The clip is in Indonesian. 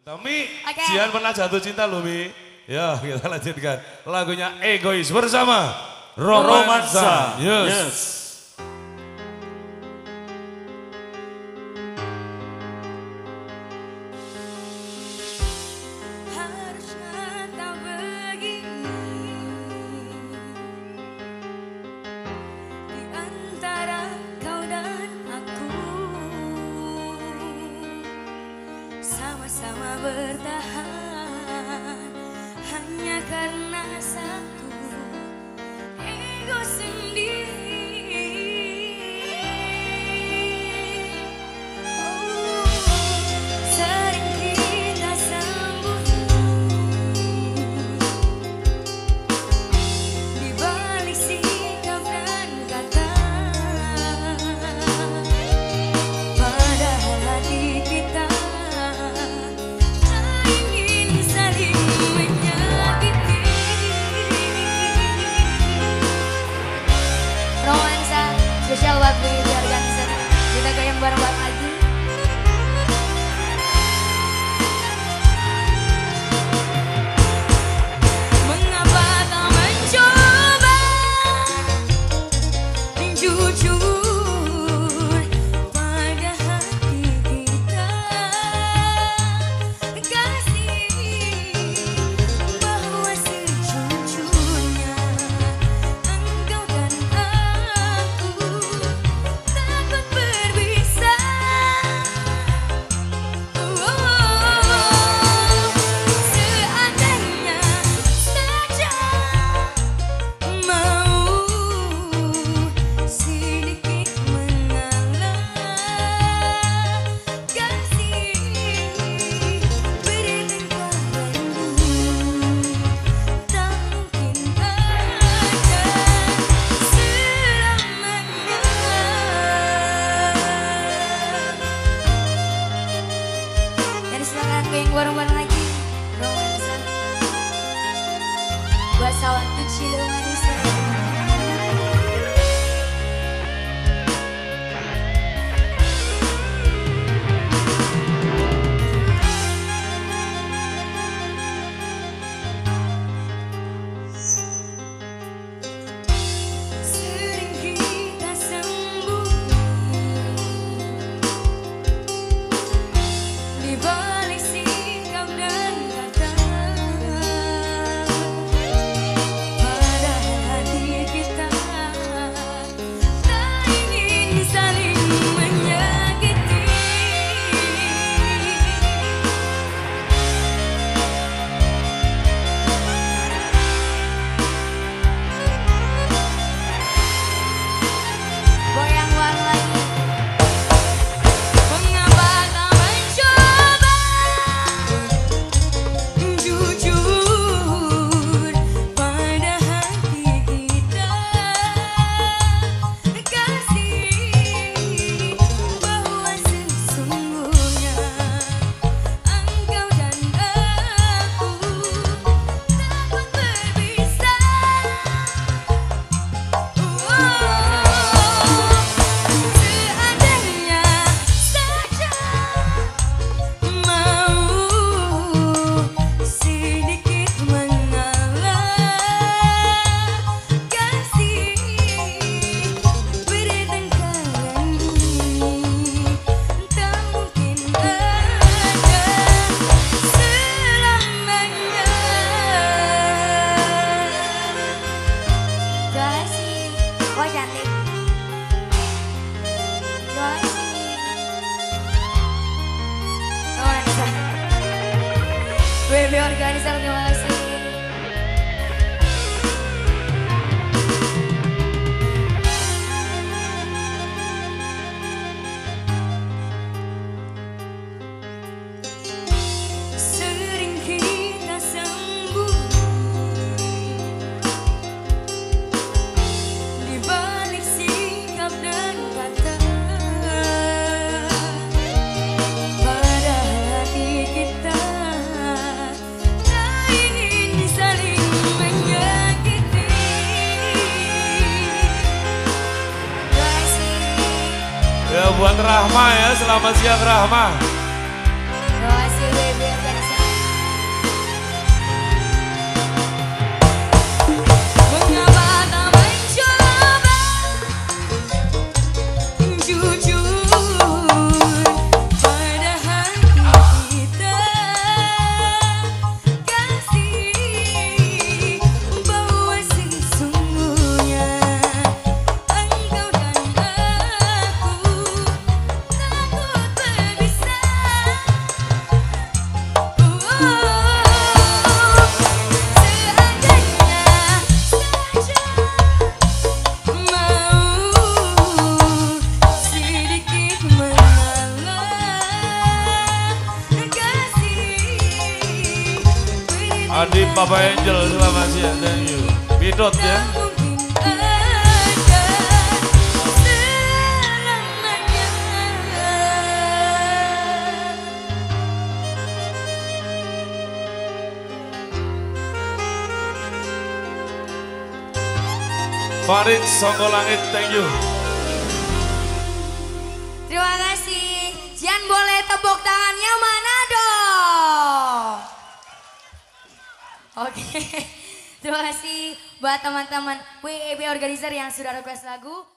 Mi, Jihan pernah jatuh cinta loh Mi. Ya kita lanjutkan lagunya Egois bersama Romansa. Yes. Sama bertahan hanya karena satu ego sendiri. Oh, sering kita sembunyi di balik sikap dan kata, padahal hati kita spesial buat Baby Organizer. Kita goyang bareng-bareng lagi. Mengapa tak mencoba jujur pada hati kita, kasih bahwa sejujurnya engkau dan aku takut berpisah. Seandainya saja mau sedikit mengalah, kasih bertengkar lagi, tak mungkin ada selamanya. Jadi silakan goyang bareng-bareng lagi Romansa buat sawan kecil manis. Sering kita sembunyi di balik sikap dan kata, padahal hati kita tak ingin saling menyakiti. Goyang bareng lagi. Mengapa tak mencoba jujur pada hati kita, kasih bahwa sesungguhnya engkau dan aku takut berpisah. Seandainya saja mau sedikit mengalah, kasih bertengkar lagi, tak mungkin ada selamanya. Kasih, wah cantik. Romansa Baby Organizer, terima kasih. Sering kita sembunyi di balik sikap dan kata, padahal hati kita tak ingin saling menyakiti. Terima kasih. Ya buat Rahma ya, selamat siang Rahma. Terima kasih Baby Organizer. Adi Papa Angel selamat siang, thank you. Bidot ya. Farid Songko Langit, thank you. Terima kasih. Jian boleh tepuk tangannya mana dong? Oke. Terima kasih buat teman-teman WEB Organizer yang sudah request lagu.